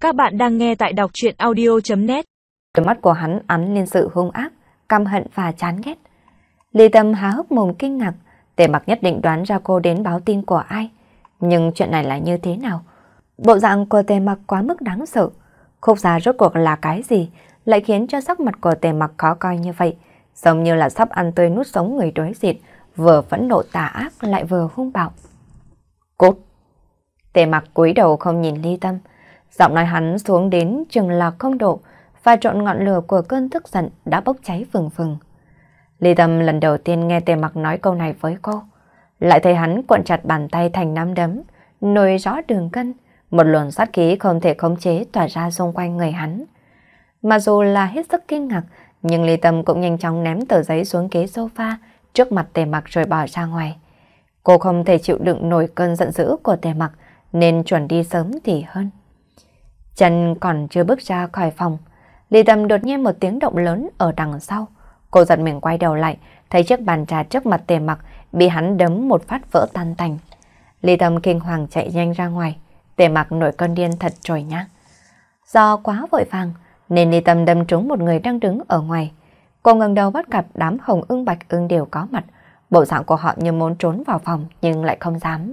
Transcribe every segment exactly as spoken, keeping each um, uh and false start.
Các bạn đang nghe tại đọc truyện audio.net. Đôi mắt của hắn ánh lên sự hung ác, căm hận và chán ghét. Lý Tâm há hốc mồm kinh ngạc, Tề Mặc nhất định đoán ra cô đến báo tin của ai. Nhưng chuyện này là như thế nào? Bộ dạng của Tề Mặc quá mức đáng sợ. Khúc gia rốt cuộc là cái gì lại khiến cho sắc mặt của Tề Mặc khó coi như vậy, giống như là sắp ăn tươi nuốt sống người đối diện, vừa phẫn nộ tà ác lại vừa hung bạo. Cút! Tề Mặc cúi đầu không nhìn Lý Tâm, giọng nói hắn xuống đến chừng là không độ, và trộn ngọn lửa của cơn tức giận đã bốc cháy phừng phừng. Lý Tâm lần đầu tiên nghe Tề Mặc nói câu này với cô, lại thấy hắn cuộn chặt bàn tay thành nắm đấm, nổi rõ đường cân, một luồng sát khí không thể khống chế tỏa ra xung quanh người hắn. Mà dù là hết sức kinh ngạc, nhưng Lý Tâm cũng nhanh chóng ném tờ giấy xuống ghế sofa trước mặt Tề Mặc rồi bỏ ra ngoài. Cô không thể chịu đựng nổi cơn giận dữ của Tề Mặc nên chuẩn đi sớm thì hơn. Chân còn chưa bước ra khỏi phòng, Lý Tâm đột nhiên một tiếng động lớn ở đằng sau. Cô giật mình quay đầu lại, thấy chiếc bàn trà trước mặt Tề Mặc bị hắn đấm một phát vỡ tan tành. Lý Tâm kinh hoàng chạy nhanh ra ngoài. Tề Mặc nổi cơn điên thật rồi nhá. Do quá vội vàng nên Lý Tâm đâm trúng một người đang đứng ở ngoài. Cô ngẩng đầu bắt gặp đám Hồng Ưng Bạch Ưng đều có mặt. Bộ dạng của họ như muốn trốn vào phòng nhưng lại không dám.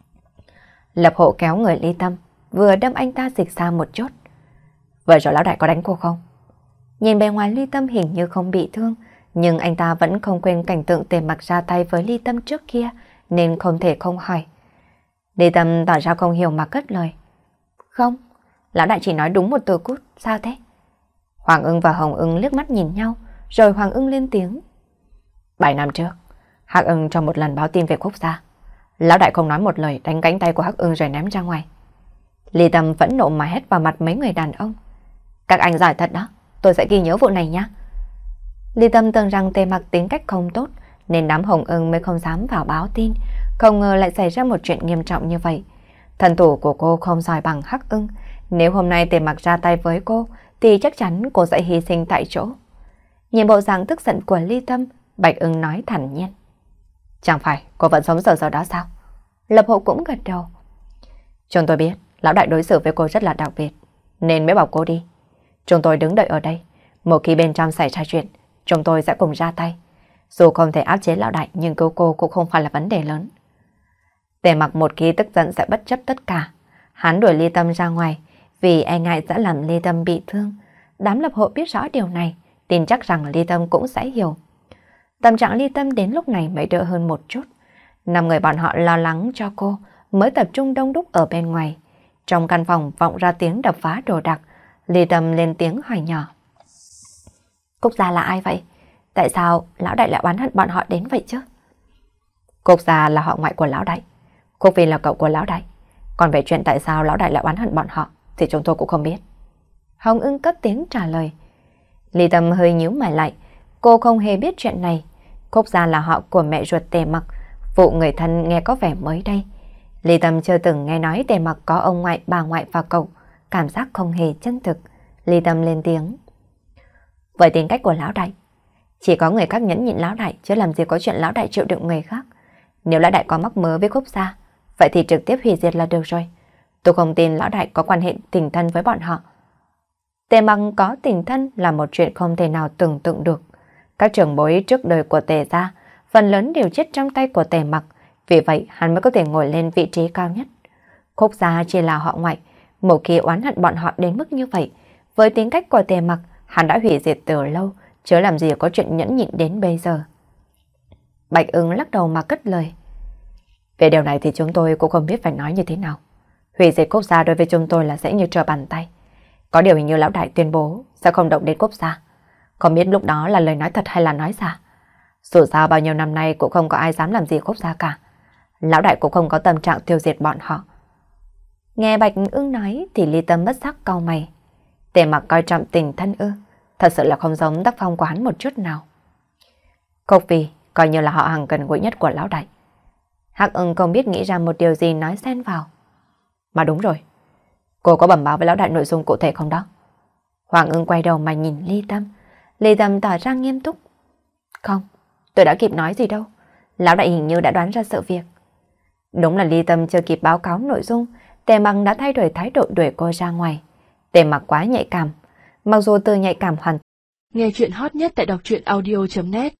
Lập Hộ kéo người Lý Tâm, vừa đâm anh ta dịch xa một chút. Vậy rồi lão đại có đánh cô không? Nhìn bề ngoài Lý Tâm hình như không bị thương, nhưng anh ta vẫn không quên cảnh tượng Tề Mặc ra tay với Lý Tâm trước kia, nên không thể không hỏi. Lý Tâm tỏ ra không hiểu mà cất lời. Không, lão đại chỉ nói đúng một từ cút, sao thế? Hoàng Ưng và Hồng Ưng liếc mắt nhìn nhau, rồi Hoàng Ưng lên tiếng. Bảy năm trước, Hắc Ưng trong một lần báo tin về Quốc gia, lão đại không nói một lời đánh cánh tay của Hắc Ưng rồi ném ra ngoài. Lý Tâm phẫn nộ mà hét vào mặt mấy người đàn ông. Các anh giỏi thật đó, tôi sẽ ghi nhớ vụ này nhé. Lý Tâm tưởng rằng Tề Mặc tính cách không tốt nên đám Hồng Ưng mới không dám vào báo tin, không ngờ lại xảy ra một chuyện nghiêm trọng như vậy. Thần thủ của cô không giỏi bằng Hắc Ưng, nếu hôm nay Tề Mặc ra tay với cô thì chắc chắn cô sẽ hy sinh tại chỗ. Nhìn bộ dạng tức giận của Lý Tâm, Bạch Ưng nói thản nhiên. Chẳng phải cô vẫn sống giờ giờ đó sao? Lập Hộ cũng gật đầu. Chúng tôi biết lão đại đối xử với cô rất là đặc biệt nên mới bảo cô đi. Chúng tôi đứng đợi ở đây, một khi bên trong xảy ra chuyện chúng tôi sẽ cùng ra tay. Dù không thể áp chế lão đại nhưng cứu cô cũng không phải là vấn đề lớn. Tề Mặc một khi tức giận sẽ bất chấp tất cả. Hắn đuổi Lý Tâm ra ngoài vì e ngại sẽ làm Lý Tâm bị thương. Đám Lập Hộ biết rõ điều này, tin chắc rằng Lý Tâm cũng sẽ hiểu. Tâm trạng Lý Tâm đến lúc này mới đỡ hơn một chút. Năm người bọn họ lo lắng cho cô mới tập trung đông đúc ở bên ngoài. Trong căn phòng vọng ra tiếng đập phá đồ đạc. Lý Tâm lên tiếng hỏi nhỏ. Cúc Gia là ai vậy? Tại sao lão đại lại oán hận bọn họ đến vậy chứ? Cúc Gia là họ ngoại của lão đại, Cúc Phi là cậu của lão đại. Còn về chuyện tại sao lão đại lại oán hận bọn họ thì chúng tôi cũng không biết. Hồng Ưng cất tiếng trả lời. Lý Tâm hơi nhíu mày lại. Cô không hề biết chuyện này. Cúc Gia là họ của mẹ ruột Tề Mặc. Vụ người thân nghe có vẻ mới đây. Lý Tâm chưa từng nghe nói Tề Mặc có ông ngoại, bà ngoại và cậu. Cảm giác không hề chân thực. Lý Tâm lên tiếng. Với tính cách của lão đại, chỉ có người khác nhẫn nhịn lão đại, chứ làm gì có chuyện lão đại chịu đựng người khác. Nếu lão đại có mắc mớ với Cúc Gia, vậy thì trực tiếp hủy diệt là được rồi. Tôi không tin lão đại có quan hệ tình thân với bọn họ. Tề Mặc có tình thân là một chuyện không thể nào tưởng tượng được. Các trưởng bối trước đời của Tề gia phần lớn đều chết trong tay của Tề Mặc, vì vậy hắn mới có thể ngồi lên vị trí cao nhất. Cúc Gia chỉ là họ ngoại, một khi oán hận bọn họ đến mức như vậy, với tính cách của Tề Mặc, hắn đã hủy diệt từ lâu, chứ làm gì có chuyện nhẫn nhịn đến bây giờ. Bạch Ưng lắc đầu mà cất lời. Về điều này thì chúng tôi cũng không biết phải nói như thế nào. Hủy diệt Cúc Gia đối với chúng tôi là dễ như trở bàn tay. Có điều hình như lão đại tuyên bố sẽ không động đến Cúc Gia. Không biết lúc đó là lời nói thật hay là nói giả. Dù sao bao nhiêu năm nay cũng không có ai dám làm gì Cúc Gia cả. Lão đại cũng không có tâm trạng tiêu diệt bọn họ. Nghe Bạch Ưng nói thì Lý Tâm bất giác cau mày. Tề Mặc coi trọng tình thân ư? Thật sự là không giống tác phong của hắn một chút nào. Cúc Phi coi như là họ hàng gần gũi nhất của lão đại. Hắc Ưng không biết nghĩ ra một điều gì nói xen vào. Mà đúng rồi, cô có bẩm báo với lão đại nội dung cụ thể không đó? Hoàng Ưng quay đầu mà nhìn Lý Tâm. Lý Tâm tỏ ra nghiêm túc. Không, tôi đã kịp nói gì đâu. Lão đại hình như đã đoán ra sự việc. Đúng là Lý Tâm chưa kịp báo cáo nội dung, Tề Mặc đã thay đổi thái độ đuổi cô ra ngoài. Tề Mặc quá nhạy cảm. Mặc dù từ nhạy cảm hoàn Nghe chuyện hot nhất tại đọc truyện audio chấm net